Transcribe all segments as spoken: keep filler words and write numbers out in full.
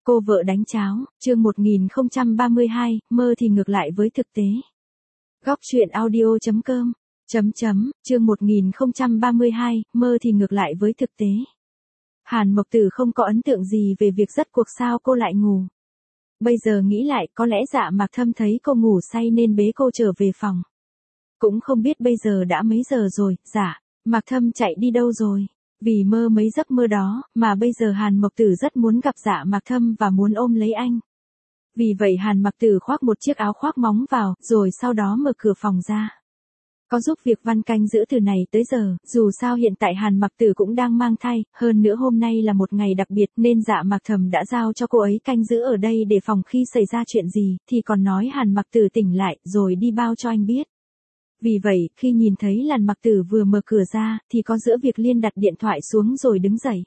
Cô vợ đánh cháo, chương một nghìn không trăm ba mươi hai, mơ thì ngược lại với thực tế. Góc truyện audio chấm com, chấm chấm, chương một nghìn không trăm ba mươi hai, mơ thì ngược lại với thực tế. Hàn Mộc Tử không có ấn tượng gì về việc dắt cuộc sao cô lại ngủ. Bây giờ nghĩ lại có lẽ Dạ Mạc Thâm thấy cô ngủ say nên bế cô trở về phòng. Cũng không biết bây giờ đã mấy giờ rồi, Dạ Mạc Thâm chạy đi đâu rồi. Vì mơ mấy giấc mơ đó, mà bây giờ Hàn Mộc Tử rất muốn gặp Dạ Mạc Thâm và muốn ôm lấy anh. Vì vậy Hàn Mộc Tử khoác một chiếc áo khoác móng vào, rồi sau đó mở cửa phòng ra. Có giúp việc Văn canh giữ từ này tới giờ, dù sao hiện tại Hàn Mộc Tử cũng đang mang thai, hơn nữa hôm nay là một ngày đặc biệt nên Dạ Mạc Thâm đã giao cho cô ấy canh giữ ở đây để phòng khi xảy ra chuyện gì, thì còn nói Hàn Mộc Tử tỉnh lại rồi đi bao cho anh biết. Vì vậy, khi nhìn thấy Hàn Mộc Tử vừa mở cửa ra, thì có giữa việc Liên đặt điện thoại xuống rồi đứng dậy.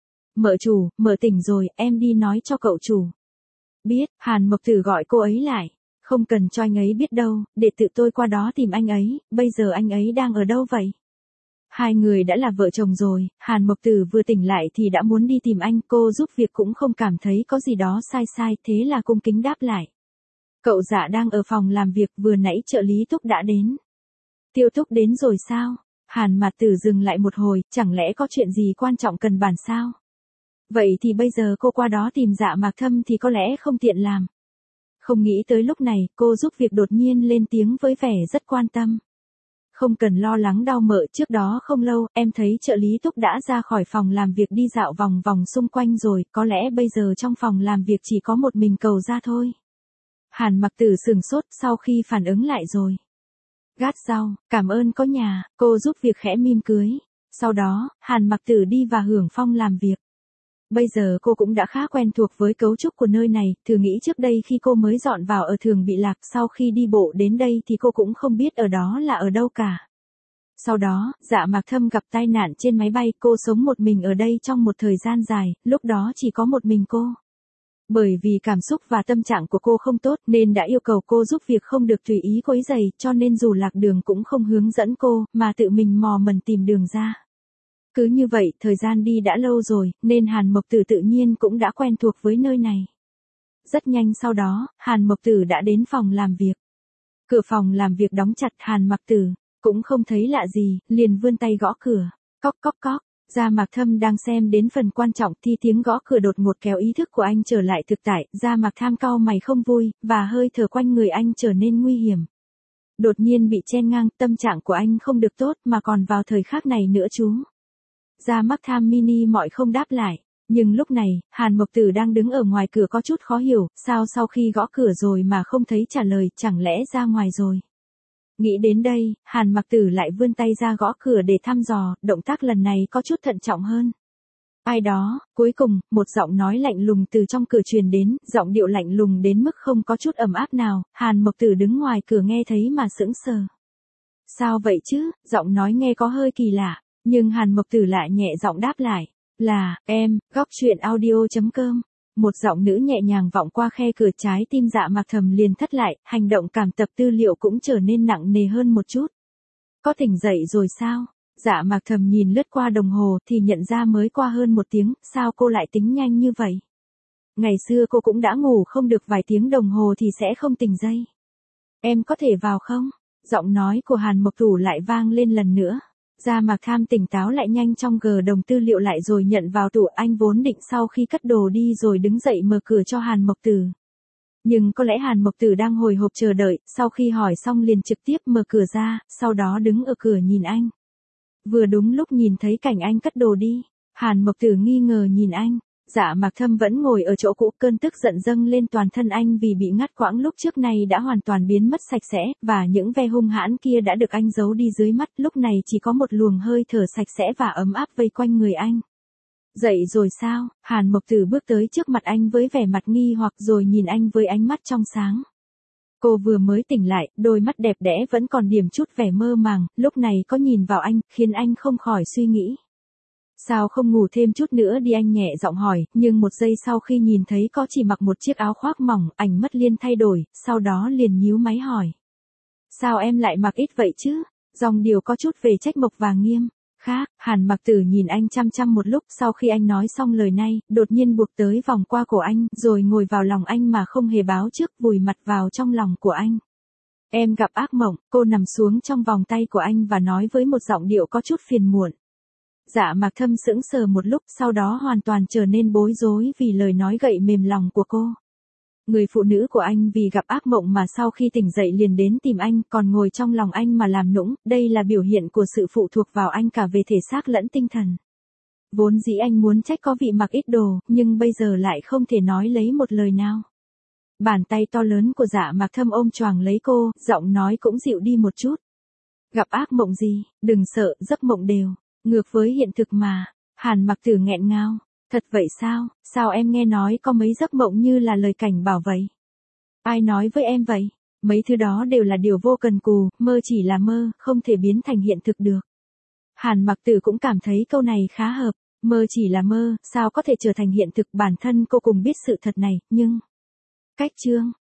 Mợ chủ, mợ tỉnh rồi, em đi nói cho cậu chủ. Biết, Hàn Mộc Tử gọi cô ấy lại. Không cần cho anh ấy biết đâu, để tự tôi qua đó tìm anh ấy, bây giờ anh ấy đang ở đâu vậy? Hai người đã là vợ chồng rồi, Hàn Mộc Tử vừa tỉnh lại thì đã muốn đi tìm anh, cô giúp việc cũng không cảm thấy có gì đó sai sai, thế là cung kính đáp lại. Cậu Dạ đang ở phòng làm việc, vừa nãy trợ lý Túc đã đến. Tiêu Túc đến rồi sao? Hàn Mộc Tử dừng lại một hồi, chẳng lẽ có chuyện gì quan trọng cần bàn sao? Vậy thì bây giờ cô qua đó tìm Dạ Mạc Thâm thì có lẽ không tiện làm. Không nghĩ tới lúc này, cô giúp việc đột nhiên lên tiếng với vẻ rất quan tâm. Không cần lo lắng đau mợ, trước đó không lâu, em thấy trợ lý Túc đã ra khỏi phòng làm việc đi dạo vòng vòng xung quanh rồi, có lẽ bây giờ trong phòng làm việc chỉ có một mình cậu ra thôi. Hàn Mộc Tử sửng sốt sau khi phản ứng lại rồi. Gát sau, cảm ơn có nhà, cô giúp việc khẽ mỉm cười. Sau đó, Hàn Mộc Tử đi vào hưởng phong làm việc. Bây giờ cô cũng đã khá quen thuộc với cấu trúc của nơi này, thử nghĩ trước đây khi cô mới dọn vào ở thường bị lạc, sau khi đi bộ đến đây thì cô cũng không biết ở đó là ở đâu cả. Sau đó, Dạ Mạc Thâm gặp tai nạn trên máy bay, cô sống một mình ở đây trong một thời gian dài, lúc đó chỉ có một mình cô. Bởi vì cảm xúc và tâm trạng của cô không tốt nên đã yêu cầu cô giúp việc không được tùy ý quấy rầy, cho nên dù lạc đường cũng không hướng dẫn cô, mà tự mình mò mần tìm đường ra. Cứ như vậy, thời gian đi đã lâu rồi, nên Hàn Mộc Tử tự nhiên cũng đã quen thuộc với nơi này. Rất nhanh sau đó, Hàn Mộc Tử đã đến phòng làm việc. Cửa phòng làm việc đóng chặt, Hàn Mộc Tử cũng không thấy lạ gì, liền vươn tay gõ cửa. Cóc cóc cóc, Dạ Mạc Thâm đang xem đến phần quan trọng thì tiếng gõ cửa đột ngột kéo ý thức của anh trở lại thực tại, Dạ Mạc Thâm cau mày không vui, và hơi thở quanh người anh trở nên nguy hiểm. Đột nhiên bị chen ngang, tâm trạng của anh không được tốt mà còn vào thời khắc này nữa chú. Dạ Mạc Thâm mini mọi không đáp lại, nhưng lúc này, Hàn Mộc Tử đang đứng ở ngoài cửa có chút khó hiểu, sao sau khi gõ cửa rồi mà không thấy trả lời, chẳng lẽ ra ngoài rồi. Nghĩ đến đây, Hàn Mộc Tử lại vươn tay ra gõ cửa để thăm dò, động tác lần này có chút thận trọng hơn. Ai đó, cuối cùng, một giọng nói lạnh lùng từ trong cửa truyền đến, giọng điệu lạnh lùng đến mức không có chút ấm áp nào, Hàn Mộc Tử đứng ngoài cửa nghe thấy mà sững sờ. Sao vậy chứ, giọng nói nghe có hơi kỳ lạ. Nhưng Hàn Mộc Tử lại nhẹ giọng đáp lại, là, em, góc truyện audio chấm com. Một giọng nữ nhẹ nhàng vọng qua khe cửa, trái tim Dạ Mạc Thâm liền thắt lại, hành động cảm tập tư liệu cũng trở nên nặng nề hơn một chút. Có tỉnh dậy rồi sao? Dạ Mạc Thâm nhìn lướt qua đồng hồ thì nhận ra mới qua hơn một tiếng, sao cô lại tính nhanh như vậy? Ngày xưa cô cũng đã ngủ không được vài tiếng đồng hồ thì sẽ không tỉnh dậy. Em có thể vào không? Giọng nói của Hàn Mộc Tử lại vang lên lần nữa. Dạ Mạc Thâm tỉnh táo lại nhanh trong gờ đồng tư liệu lại rồi nhận vào tủ, anh vốn định sau khi cất đồ đi rồi đứng dậy mở cửa cho Hàn Mộc Tử. Nhưng có lẽ Hàn Mộc Tử đang hồi hộp chờ đợi, sau khi hỏi xong liền trực tiếp mở cửa ra, sau đó đứng ở cửa nhìn anh. Vừa đúng lúc nhìn thấy cảnh anh cất đồ đi, Hàn Mộc Tử nghi ngờ nhìn anh. Dạ Mạc Thâm vẫn ngồi ở chỗ cũ, cơn tức giận dâng lên toàn thân anh vì bị ngắt quãng lúc trước này đã hoàn toàn biến mất sạch sẽ, và những ve hung hãn kia đã được anh giấu đi dưới mắt, lúc này chỉ có một luồng hơi thở sạch sẽ và ấm áp vây quanh người anh. Dậy rồi sao? Hàn Mộc Tử bước tới trước mặt anh với vẻ mặt nghi hoặc rồi nhìn anh với ánh mắt trong sáng. Cô vừa mới tỉnh lại, đôi mắt đẹp đẽ vẫn còn điểm chút vẻ mơ màng, lúc này có nhìn vào anh, khiến anh không khỏi suy nghĩ. Sao không ngủ thêm chút nữa đi, anh nhẹ giọng hỏi, nhưng một giây sau khi nhìn thấy có chỉ mặc một chiếc áo khoác mỏng, ảnh mắt liền thay đổi, sau đó liền nhíu máy hỏi. Sao em lại mặc ít vậy chứ? Dòng điều có chút về trách mộc và nghiêm Khác, Hàn Mặc Tử nhìn anh chăm chăm một lúc, sau khi anh nói xong lời này, đột nhiên buộc tới vòng qua cổ anh, rồi ngồi vào lòng anh mà không hề báo trước, vùi mặt vào trong lòng của anh. Em gặp ác mộng, cô nằm xuống trong vòng tay của anh và nói với một giọng điệu có chút phiền muộn. Dạ Mạc Thâm sững sờ một lúc, sau đó hoàn toàn trở nên bối rối vì lời nói gậy mềm lòng của cô. Người phụ nữ của anh vì gặp ác mộng mà sau khi tỉnh dậy liền đến tìm anh, còn ngồi trong lòng anh mà làm nũng, đây là biểu hiện của sự phụ thuộc vào anh cả về thể xác lẫn tinh thần. Vốn dĩ anh muốn trách có vị mặc ít đồ, nhưng bây giờ lại không thể nói lấy một lời nào. Bàn tay to lớn của Dạ Mạc Thâm ôm choàng lấy cô, giọng nói cũng dịu đi một chút. Gặp ác mộng gì, đừng sợ, giấc mộng đều ngược với hiện thực mà. Hàn Mặc Tử nghẹn ngào. Thật vậy sao, sao em nghe nói có mấy giấc mộng như là lời cảnh bảo vậy? Ai nói với em vậy? Mấy thứ đó đều là điều vô cần cù, mơ chỉ là mơ, không thể biến thành hiện thực được. Hàn Mặc Tử cũng cảm thấy câu này khá hợp, mơ chỉ là mơ, sao có thể trở thành hiện thực, bản thân cô cùng biết sự thật này, nhưng... Cách chương